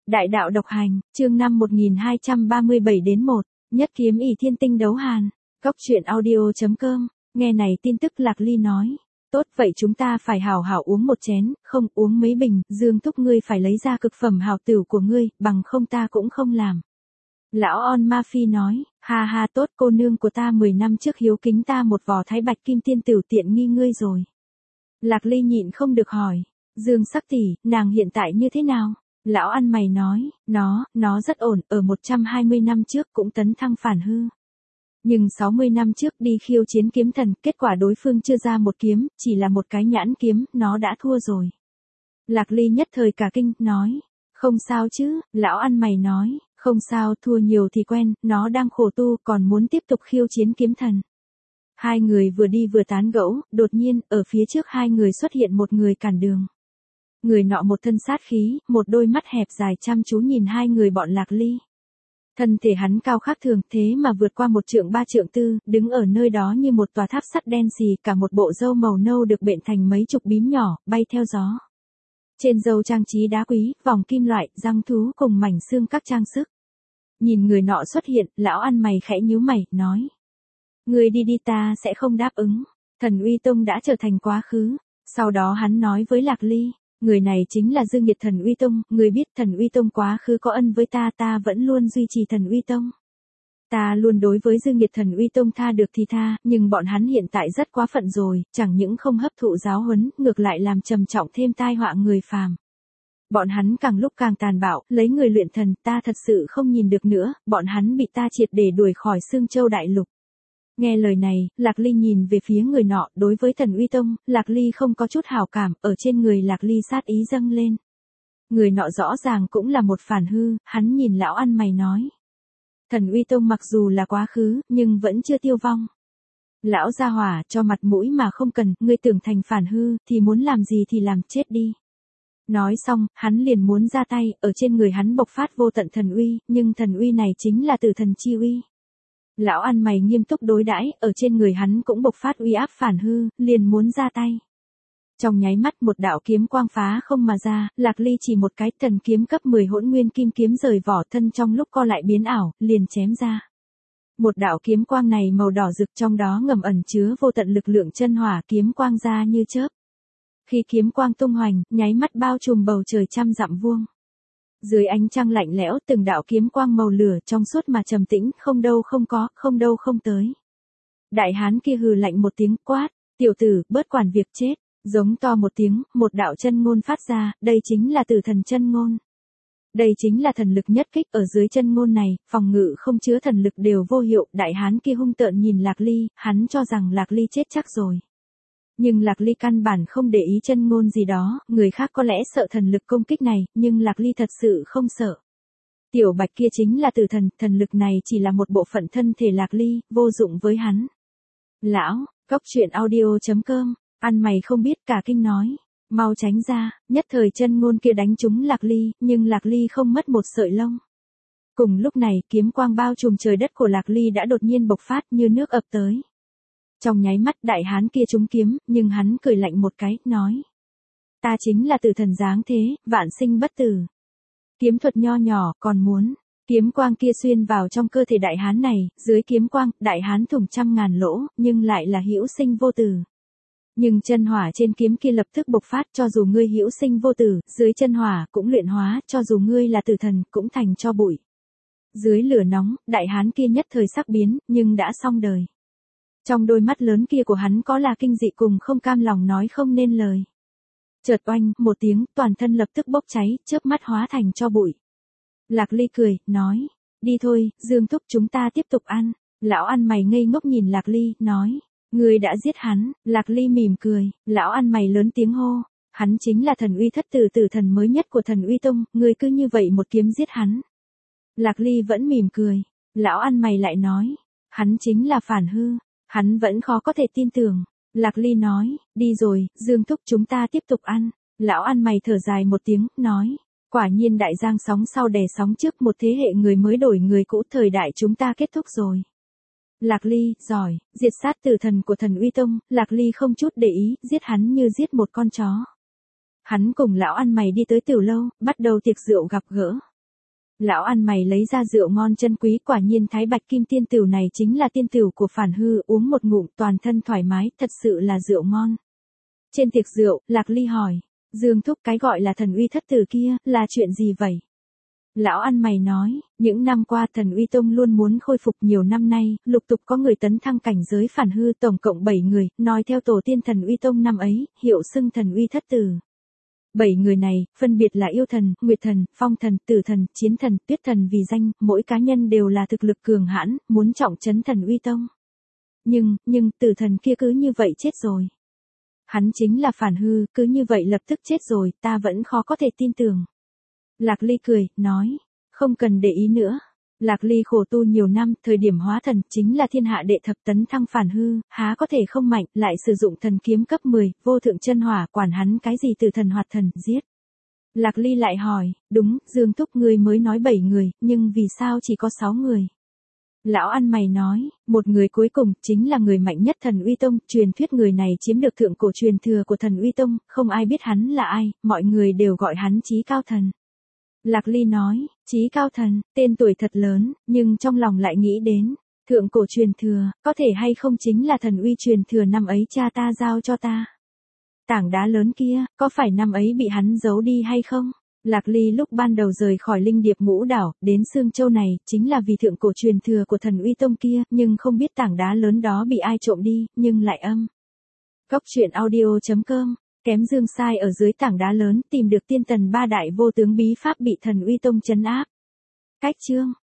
Đại đạo độc hành, chương 5 1237 đến 1, nhất kiếm ỷ thiên tinh đấu hàn. Góc truyện audio.com, nghe này tin tức Lạc Ly nói. Tốt vậy chúng ta phải hảo hảo uống một chén, không uống mấy bình, Dương Thúc ngươi phải lấy ra cực phẩm hảo tửu của ngươi, bằng không ta cũng không làm. Lão On Ma Phi nói, ha ha tốt cô nương của ta 10 năm trước hiếu kính ta một vò thái bạch kim tiên tửu tiện nghi ngươi rồi. Lạc Ly nhịn không được hỏi, Dương sắc tỷ, nàng hiện tại như thế nào? Lão ăn mày nói, nó rất ổn, ở 120 năm trước cũng tấn thăng phản hư. Nhưng 60 năm trước đi khiêu chiến kiếm thần, kết quả đối phương chưa ra một kiếm, chỉ là một cái nhãn kiếm, nó đã thua rồi. Lạc Ly nhất thời cả kinh, nói, không sao chứ, lão ăn mày nói, không sao, thua nhiều thì quen, nó đang khổ tu, còn muốn tiếp tục khiêu chiến kiếm thần. Hai người vừa đi vừa tán gẫu, đột nhiên, ở phía trước hai người xuất hiện một người cản đường. Người nọ một thân sát khí, một đôi mắt hẹp dài chăm chú nhìn hai người bọn Lạc Ly. Thân thể hắn cao khác thường, thế mà vượt qua 1 trượng 3 trượng tư, đứng ở nơi đó như một tòa tháp sắt đen xì, cả một bộ râu màu nâu được bện thành mấy chục bím nhỏ, bay theo gió. Trên râu trang trí đá quý, vòng kim loại, răng thú cùng mảnh xương các trang sức. Nhìn người nọ xuất hiện, lão ăn mày khẽ nhíu mày, nói. Người đi đi ta sẽ không đáp ứng. Thần Uy Tông đã trở thành quá khứ. Sau đó hắn nói với Lạc Ly. Người này chính là Dương Nhiệt Thần Uy Tông, người biết Thần Uy Tông quá khứ có ân với ta vẫn luôn duy trì Thần Uy Tông. Ta luôn đối với Dương Nhiệt Thần Uy Tông tha được thì tha, nhưng bọn hắn hiện tại rất quá phận rồi, chẳng những không hấp thụ giáo huấn, ngược lại làm trầm trọng thêm tai họa người phàm. Bọn hắn càng lúc càng tàn bạo, lấy người luyện thần, ta thật sự không nhìn được nữa, bọn hắn bị ta triệt để đuổi khỏi Sương Châu Đại Lục. Nghe lời này, Lạc Ly nhìn về phía người nọ, đối với Thần Uy Tông, Lạc Ly không có chút hảo cảm, ở trên người Lạc Ly sát ý dâng lên. Người nọ rõ ràng cũng là một phản hư, hắn nhìn lão ăn mày nói. Thần Uy Tông mặc dù là quá khứ, nhưng vẫn chưa tiêu vong. Lão gia hỏa, cho mặt mũi mà không cần, ngươi tưởng thành phản hư, thì muốn làm gì thì làm, chết đi. Nói xong, hắn liền muốn ra tay, ở trên người hắn bộc phát vô tận thần uy, nhưng thần uy này chính là tử thần chi uy. Lão ăn mày nghiêm túc đối đãi, ở trên người hắn cũng bộc phát uy áp phản hư, liền muốn ra tay. Trong nháy mắt một đạo kiếm quang phá không mà ra, Lạc Ly chỉ một cái thần kiếm cấp 10 hỗn nguyên kim kiếm rời vỏ thân trong lúc co lại biến ảo, liền chém ra. Một đạo kiếm quang này màu đỏ rực trong đó ngầm ẩn chứa vô tận lực lượng chân hỏa kiếm quang ra như chớp. Khi kiếm quang tung hoành, nháy mắt bao trùm bầu trời trăm dặm vuông. Dưới ánh trăng lạnh lẽo từng đạo kiếm quang màu lửa trong suốt mà trầm tĩnh, không đâu không có, không đâu không tới. Đại hán kia hừ lạnh một tiếng quát, tiểu tử, bớt quản việc chết, giống to một tiếng, một đạo chân ngôn phát ra, đây chính là tử thần chân ngôn. Đây chính là thần lực nhất kích, ở dưới chân ngôn này, phòng ngự không chứa thần lực đều vô hiệu, đại hán kia hung tợn nhìn Lạc Ly, hắn cho rằng Lạc Ly chết chắc rồi. Nhưng Lạc Ly căn bản không để ý chân ngôn gì đó, người khác có lẽ sợ thần lực công kích này, nhưng Lạc Ly thật sự không sợ. Tiểu bạch kia chính là tử thần, thần lực này chỉ là một bộ phận thân thể Lạc Ly, vô dụng với hắn. Lão, góc truyện audio.com, ăn mày không biết cả kinh nói, mau tránh ra, nhất thời chân ngôn kia đánh trúng Lạc Ly, nhưng Lạc Ly không mất một sợi lông. Cùng lúc này, kiếm quang bao trùm trời đất của Lạc Ly đã đột nhiên bộc phát như nước ập tới. Trong nháy mắt đại hán kia trúng kiếm, nhưng hắn cười lạnh một cái, nói. Ta chính là tử thần dáng thế, vạn sinh bất tử. Kiếm thuật nho nhỏ, còn muốn. Kiếm quang kia xuyên vào trong cơ thể đại hán này, dưới kiếm quang, đại hán thủng 100.000 lỗ, nhưng lại là hữu sinh vô tử. Nhưng chân hỏa trên kiếm kia lập tức bộc phát, cho dù ngươi hữu sinh vô tử, dưới chân hỏa cũng luyện hóa, cho dù ngươi là tử thần, cũng thành cho bụi. Dưới lửa nóng, đại hán kia nhất thời sắc biến, nhưng đã xong đời. Trong đôi mắt lớn kia của hắn có là kinh dị cùng không cam lòng nói không nên lời. Chợt oanh, một tiếng, toàn thân lập tức bốc cháy, chớp mắt hóa thành cho bụi. Lạc Ly cười, nói, đi thôi, Dương Thúc chúng ta tiếp tục ăn. Lão ăn mày ngây ngốc nhìn Lạc Ly, nói, ngươi đã giết hắn. Lạc Ly mỉm cười, lão ăn mày lớn tiếng hô, hắn chính là thần uy thất tử tử thần mới nhất của Thần Uy Tông, ngươi cứ như vậy một kiếm giết hắn. Lạc Ly vẫn mỉm cười, lão ăn mày lại nói, hắn chính là phản hư. Hắn vẫn khó có thể tin tưởng. Lạc Ly nói, đi rồi, Dương Thúc chúng ta tiếp tục ăn. Lão ăn mày thở dài một tiếng, nói, quả nhiên đại giang sóng sau đè sóng trước, một thế hệ người mới đổi người cũ, thời đại chúng ta kết thúc rồi. Lạc Ly, giỏi, diệt sát tử thần của Thần Uy Tông, Lạc Ly không chút để ý, giết hắn như giết một con chó. Hắn cùng lão ăn mày đi tới tiểu lâu, bắt đầu tiệc rượu gặp gỡ. Lão ăn mày lấy ra rượu ngon chân quý, quả nhiên Thái Bạch Kim tiên tửu này chính là tiên tửu của Phản Hư, uống một ngụm toàn thân thoải mái, thật sự là rượu ngon. Trên tiệc rượu, Lạc Ly hỏi, Dương thúc, cái gọi là thần uy thất tử kia, là chuyện gì vậy? Lão ăn mày nói, những năm qua thần uy tông luôn muốn khôi phục, nhiều năm nay, lục tục có người tấn thăng cảnh giới Phản Hư, tổng cộng 7 người, nói theo tổ tiên thần uy tông năm ấy, hiệu xưng thần uy thất tử. 7 người này, phân biệt là yêu thần, nguyệt thần, phong thần, tử thần, chiến thần, tuyết thần vì danh, mỗi cá nhân đều là thực lực cường hãn, muốn trọng trấn thần uy tông. Nhưng, tử thần kia cứ như vậy chết rồi. Hắn chính là Phản Hư, cứ như vậy lập tức chết rồi, ta vẫn khó có thể tin tưởng. Lạc Ly cười, nói, không cần để ý nữa. Lạc Ly khổ tu nhiều năm, thời điểm hóa thần, chính là thiên hạ đệ thập tấn thăng Phản Hư, há có thể không mạnh, lại sử dụng thần kiếm cấp 10, vô thượng chân hỏa, quản hắn cái gì từ thần hoạt thần, giết. Lạc Ly lại hỏi, đúng, Dương thúc, ngươi mới nói 7 người, nhưng vì sao chỉ có 6 người? Lão ăn mày nói, một người cuối cùng, chính là người mạnh nhất thần uy tông, truyền thuyết người này chiếm được thượng cổ truyền thừa của thần uy tông, không ai biết hắn là ai, mọi người đều gọi hắn Chí Cao Thần. Lạc Ly nói, Chí Cao Thần, tên tuổi thật lớn, nhưng trong lòng lại nghĩ đến, thượng cổ truyền thừa, có thể hay không chính là thần uy truyền thừa năm ấy cha ta giao cho ta. Tảng đá lớn kia, có phải năm ấy bị hắn giấu đi hay không? Lạc Ly lúc ban đầu rời khỏi Linh Điệp Ngũ Đảo, đến Sương Châu này, chính là vì thượng cổ truyền thừa của thần uy tông kia, nhưng không biết tảng đá lớn đó bị ai trộm đi, nhưng lại âm. Góc truyện audio.com, kém Dương sai ở dưới tảng đá lớn, tìm được tiên tần ba đại vô tướng bí pháp bị thần uy tông trấn áp. Cách chương